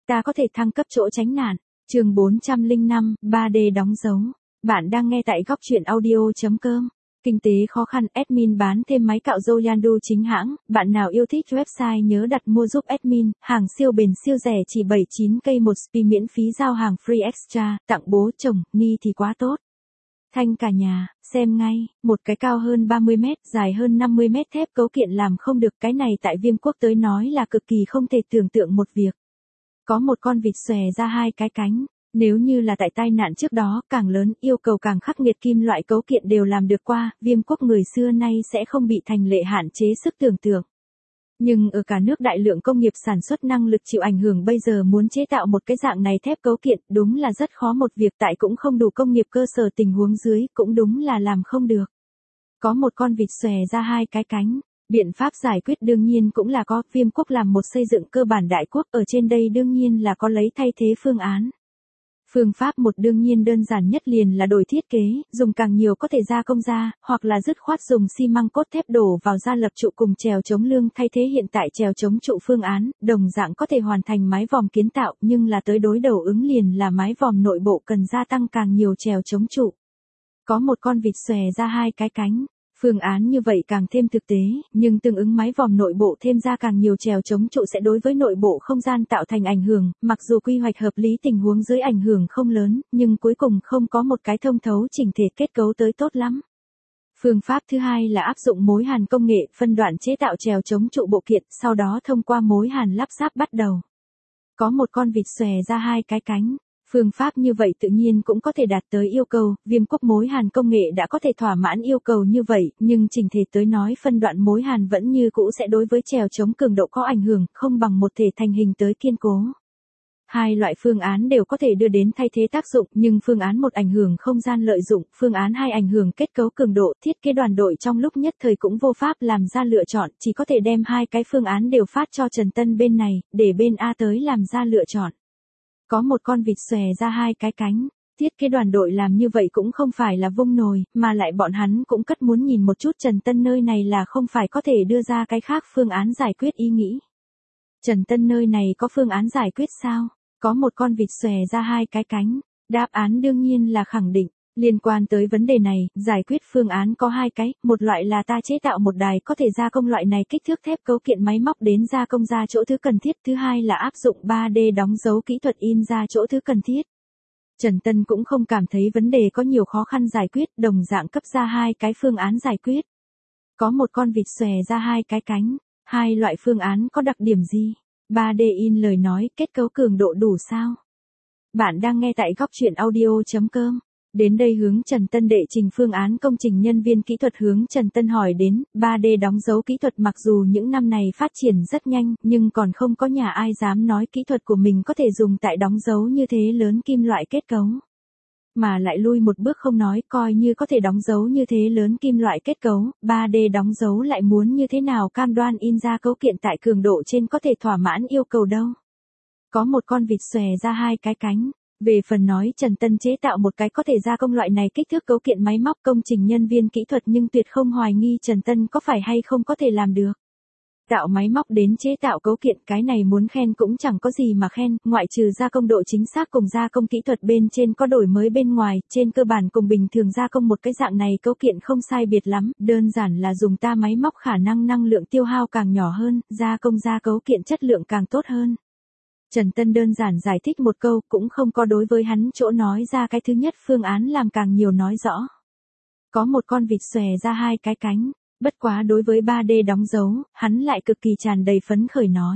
ta có thể thăng cấp chỗ tránh nạn. Chương 405, 3D đóng dấu. Bạn đang nghe tại góc truyện audio.com. Kinh tế khó khăn, admin bán thêm máy cạo râu Yandu chính hãng. Bạn nào yêu thích website nhớ đặt mua giúp admin. Hàng siêu bền siêu rẻ chỉ 79k một spi, miễn phí giao hàng free extra. Tặng bố chồng, ni thì quá tốt. Thanh cả nhà, xem ngay, một cái cao hơn 30 mét, dài hơn 50 mét thép cấu kiện làm không được, cái này tại Viêm Quốc tới nói là cực kỳ không thể tưởng tượng một việc. Có một con vịt xòe ra hai cái cánh, nếu như là tại tai nạn trước đó, càng lớn, yêu cầu càng khắc nghiệt, kim loại cấu kiện đều làm được qua, Viêm Quốc người xưa nay sẽ không bị thành lệ hạn chế sức tưởng tượng. Nhưng ở cả nước đại lượng công nghiệp sản xuất năng lực chịu ảnh hưởng, bây giờ muốn chế tạo một cái dạng này thép cấu kiện đúng là rất khó một việc, tại cũng không đủ công nghiệp cơ sở tình huống dưới, cũng đúng là làm không được. Có một con vịt xòe ra hai cái cánh, biện pháp giải quyết đương nhiên cũng là có. Viêm Quốc làm một xây dựng cơ bản đại quốc, ở trên đây đương nhiên là có lấy thay thế phương án. Phương pháp một đương nhiên đơn giản nhất liền là đổi thiết kế, dùng càng nhiều có thể gia công ra, hoặc là dứt khoát dùng xi măng cốt thép đổ vào ra lập trụ cùng chèo chống lương thay thế hiện tại chèo chống trụ phương án, đồng dạng có thể hoàn thành mái vòm kiến tạo, nhưng là tới đối đầu ứng liền là mái vòm nội bộ cần gia tăng càng nhiều chèo chống trụ. Có một con vịt xòe ra hai cái cánh. Phương án như vậy càng thêm thực tế, nhưng tương ứng mái vòm nội bộ thêm ra càng nhiều chèo chống trụ sẽ đối với nội bộ không gian tạo thành ảnh hưởng, mặc dù quy hoạch hợp lý tình huống dưới ảnh hưởng không lớn, nhưng cuối cùng không có một cái thông thấu chỉnh thể kết cấu tới tốt lắm. Phương pháp thứ hai là áp dụng mối hàn công nghệ, phân đoạn chế tạo chèo chống trụ bộ kiện, sau đó thông qua mối hàn lắp ráp bắt đầu. Có một con vịt xòe ra hai cái cánh. Phương pháp như vậy tự nhiên cũng có thể đạt tới yêu cầu, Viêm Quốc mối hàn công nghệ đã có thể thỏa mãn yêu cầu như vậy, nhưng chỉnh thể tới nói phân đoạn mối hàn vẫn như cũ sẽ đối với chèo chống cường độ có ảnh hưởng, không bằng một thể thành hình tới kiên cố. Hai loại phương án đều có thể đưa đến thay thế tác dụng, nhưng phương án một ảnh hưởng không gian lợi dụng, phương án hai ảnh hưởng kết cấu cường độ, thiết kế đoàn đội trong lúc nhất thời cũng vô pháp làm ra lựa chọn, chỉ có thể đem hai cái phương án đều phát cho Trần Tân bên này, để bên A tới làm ra lựa chọn. Có một con vịt xòe ra hai cái cánh, thiết kế đoàn đội làm như vậy cũng không phải là vung nồi, mà lại bọn hắn cũng cất muốn nhìn một chút Trần Tân nơi này là không phải có thể đưa ra cái khác phương án giải quyết ý nghĩ. Trần Tân nơi này có phương án giải quyết sao? Có một con vịt xòe ra hai cái cánh, đáp án đương nhiên là khẳng định. Liên quan tới vấn đề này, giải quyết phương án có hai cái, một loại là ta chế tạo một đài có thể gia công loại này kích thước thép cấu kiện máy móc đến gia công ra chỗ thứ cần thiết, thứ hai là áp dụng 3D đóng dấu kỹ thuật in ra chỗ thứ cần thiết. Trần Tân cũng không cảm thấy vấn đề có nhiều khó khăn giải quyết, đồng dạng cấp ra hai cái phương án giải quyết. Có một con vịt xòe ra hai cái cánh, hai loại phương án có đặc điểm gì? 3D in lời nói, kết cấu cường độ đủ sao? Bạn đang nghe tại góc truyện audio.com. Đến đây hướng Trần Tân đệ trình phương án công trình nhân viên kỹ thuật hướng Trần Tân hỏi đến, 3D đóng dấu kỹ thuật mặc dù những năm này phát triển rất nhanh, nhưng còn không có nhà ai dám nói kỹ thuật của mình có thể dùng tại đóng dấu như thế lớn kim loại kết cấu. Mà lại lui một bước không nói, coi như có thể đóng dấu như thế lớn kim loại kết cấu, 3D đóng dấu lại muốn như thế nào cam đoan in ra cấu kiện tại cường độ trên có thể thỏa mãn yêu cầu đâu. Có một con vịt xòe ra hai cái cánh. Về phần nói Trần Tân chế tạo một cái có thể gia công loại này kích thước cấu kiện máy móc công trình nhân viên kỹ thuật, nhưng tuyệt không hoài nghi Trần Tân có phải hay không có thể làm được. Tạo máy móc đến chế tạo cấu kiện, cái này muốn khen cũng chẳng có gì mà khen, ngoại trừ gia công độ chính xác cùng gia công kỹ thuật bên trên có đổi mới bên ngoài, trên cơ bản cùng bình thường gia công một cái dạng này cấu kiện không sai biệt lắm, đơn giản là dùng ta máy móc khả năng năng lượng tiêu hao càng nhỏ hơn, gia công ra cấu kiện chất lượng càng tốt hơn. Trần Tân đơn giản giải thích một câu, cũng không có đối với hắn chỗ nói ra cái thứ nhất phương án làm càng nhiều nói rõ. Có một con vịt xòe ra hai cái cánh, bất quá đối với 3D đóng dấu, hắn lại cực kỳ tràn đầy phấn khởi nói.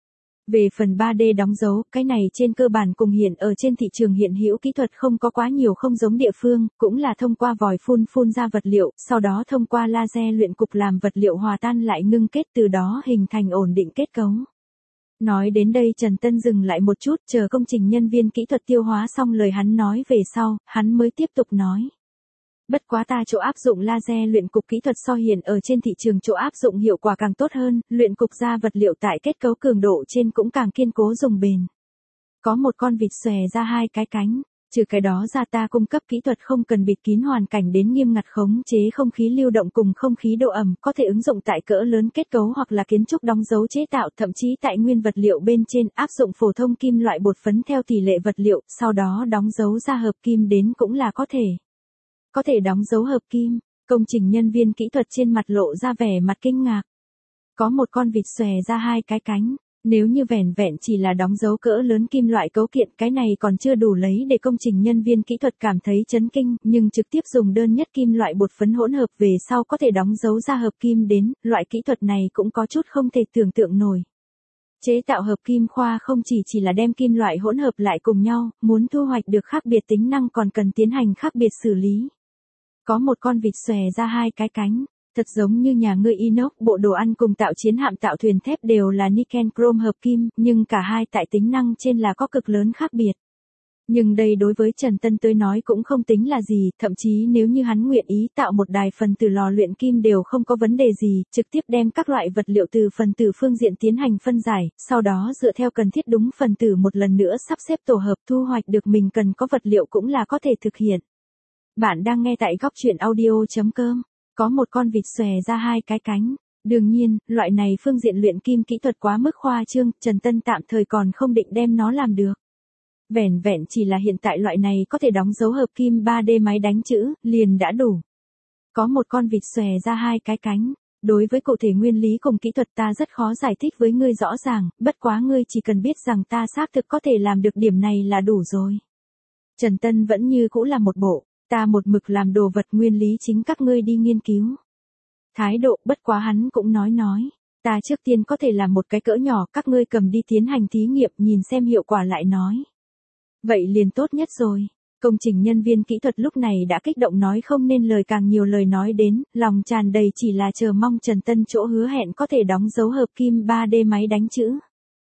Về phần 3D đóng dấu, cái này trên cơ bản cùng hiện ở trên thị trường hiện hữu kỹ thuật không có quá nhiều không giống địa phương, cũng là thông qua vòi phun ra vật liệu, sau đó thông qua laser luyện cục làm vật liệu hòa tan lại ngưng kết, từ đó hình thành ổn định kết cấu. Nói đến đây Trần Tân dừng lại một chút, chờ công trình nhân viên kỹ thuật tiêu hóa xong lời hắn nói về sau, hắn mới tiếp tục nói. Bất quá ta chỗ áp dụng laser luyện cục kỹ thuật so hiện ở trên thị trường chỗ áp dụng hiệu quả càng tốt hơn, luyện cục ra vật liệu tại kết cấu cường độ trên cũng càng kiên cố dùng bền. Có một con vịt xòe ra hai cái cánh, Trừ cái đó ra ta cung cấp kỹ thuật không cần bịt kín hoàn cảnh đến nghiêm ngặt khống chế không khí lưu động cùng không khí độ ẩm, có thể ứng dụng tại cỡ lớn kết cấu hoặc là kiến trúc đóng dấu chế tạo, thậm chí tại nguyên vật liệu bên trên áp dụng phổ thông kim loại bột phấn theo tỷ lệ vật liệu, sau đó đóng dấu ra hợp kim đến cũng là có thể. Có thể đóng dấu hợp kim, công trình nhân viên kỹ thuật trên mặt lộ ra vẻ mặt kinh ngạc. Có một con vịt xòe ra hai cái cánh. Nếu như vẻn vẹn chỉ là đóng dấu cỡ lớn kim loại cấu kiện, cái này còn chưa đủ lấy để công trình nhân viên kỹ thuật cảm thấy chấn kinh, nhưng trực tiếp dùng đơn nhất kim loại bột phấn hỗn hợp về sau có thể đóng dấu ra hợp kim đến, loại kỹ thuật này cũng có chút không thể tưởng tượng nổi. Chế tạo hợp kim khoa không chỉ là đem kim loại hỗn hợp lại cùng nhau, muốn thu hoạch được khác biệt tính năng còn cần tiến hành khác biệt xử lý. Có một con vịt xòe ra hai cái cánh. Thật giống như nhà ngươi inox, bộ đồ ăn cùng tạo chiến hạm tạo thuyền thép đều là niken chrome hợp kim, nhưng cả hai tại tính năng trên là có cực lớn khác biệt. Nhưng đây đối với Trần Tân tới nói cũng không tính là gì, thậm chí nếu như hắn nguyện ý tạo một đài phần tử lò luyện kim đều không có vấn đề gì, trực tiếp đem các loại vật liệu từ phần tử phương diện tiến hành phân giải, sau đó dựa theo cần thiết đúng phần tử một lần nữa sắp xếp tổ hợp thu hoạch được mình cần có vật liệu cũng là có thể thực hiện. Bạn đang nghe tại góc truyện audio.com. Có một con vịt xòe ra hai cái cánh. Đương nhiên, loại này phương diện luyện kim kỹ thuật quá mức khoa trương, Trần Tân tạm thời còn không định đem nó làm được. Vẻn vẹn chỉ là hiện tại loại này có thể đóng dấu hợp kim 3D máy đánh chữ, liền đã đủ. Có một con vịt xòe ra hai cái cánh. Đối với cụ thể nguyên lý cùng kỹ thuật ta rất khó giải thích với ngươi rõ ràng, bất quá ngươi chỉ cần biết rằng ta xác thực có thể làm được điểm này là đủ rồi. Trần Tân vẫn như cũ là một bộ. Ta một mực làm đồ vật nguyên lý chính các ngươi đi nghiên cứu. Thái độ, bất quá hắn cũng nói. Ta trước tiên có thể làm một cái cỡ nhỏ, các ngươi cầm đi tiến hành thí nghiệm nhìn xem hiệu quả lại nói. Vậy liền tốt nhất rồi. Công trình nhân viên kỹ thuật lúc này đã kích động nói không nên lời càng nhiều lời nói đến, lòng tràn đầy chỉ là chờ mong Trần Tân chỗ hứa hẹn có thể đóng dấu hợp kim 3D máy đánh chữ.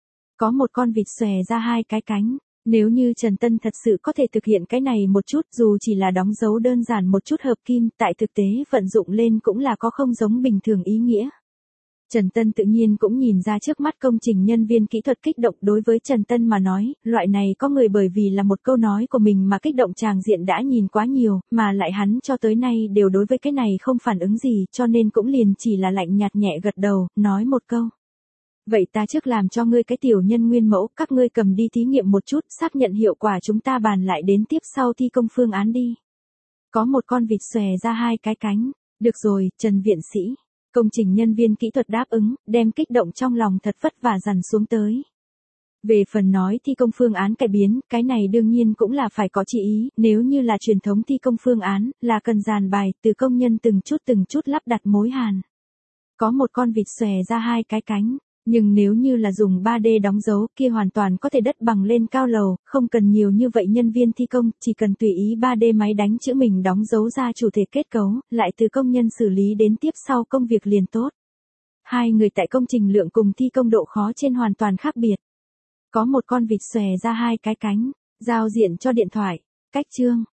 Có một con vịt xòe ra hai cái cánh. Nếu như Trần Tân thật sự có thể thực hiện cái này một chút, dù chỉ là đóng dấu đơn giản một chút hợp kim, tại thực tế vận dụng lên cũng là có không giống bình thường ý nghĩa. Trần Tân tự nhiên cũng nhìn ra trước mắt công trình nhân viên kỹ thuật kích động. Đối với Trần Tân mà nói, loại này có người bởi vì là một câu nói của mình mà kích động tràng diện đã nhìn quá nhiều, mà lại hắn cho tới nay đều đối với cái này không phản ứng gì, cho nên cũng liền chỉ là lạnh nhạt nhẹ gật đầu, nói một câu. Vậy ta trước làm cho ngươi cái tiểu nhân nguyên mẫu, các ngươi cầm đi thí nghiệm một chút, xác nhận hiệu quả chúng ta bàn lại đến tiếp sau thi công phương án đi. Có một con vịt xòe ra hai cái cánh. Được rồi, Trần viện sĩ. Công trình nhân viên kỹ thuật đáp ứng, đem kích động trong lòng thật vất vả dằn xuống tới. Về phần nói thi công phương án cải biến, cái này đương nhiên cũng là phải có chỉ ý, nếu như là truyền thống thi công phương án, là cần dàn bài, từ công nhân từng chút lắp đặt mối hàn. Có một con vịt xòe ra hai cái cánh. Nhưng nếu như là dùng 3D đóng dấu kia hoàn toàn có thể đất bằng lên cao lầu, không cần nhiều như vậy nhân viên thi công, chỉ cần tùy ý 3D máy đánh chữ mình đóng dấu ra chủ thể kết cấu, lại từ công nhân xử lý đến tiếp sau công việc liền tốt. Hai người tại công trình lượng cùng thi công độ khó trên hoàn toàn khác biệt. Có một con vịt xòe ra hai cái cánh, giao diện cho điện thoại, cách chương,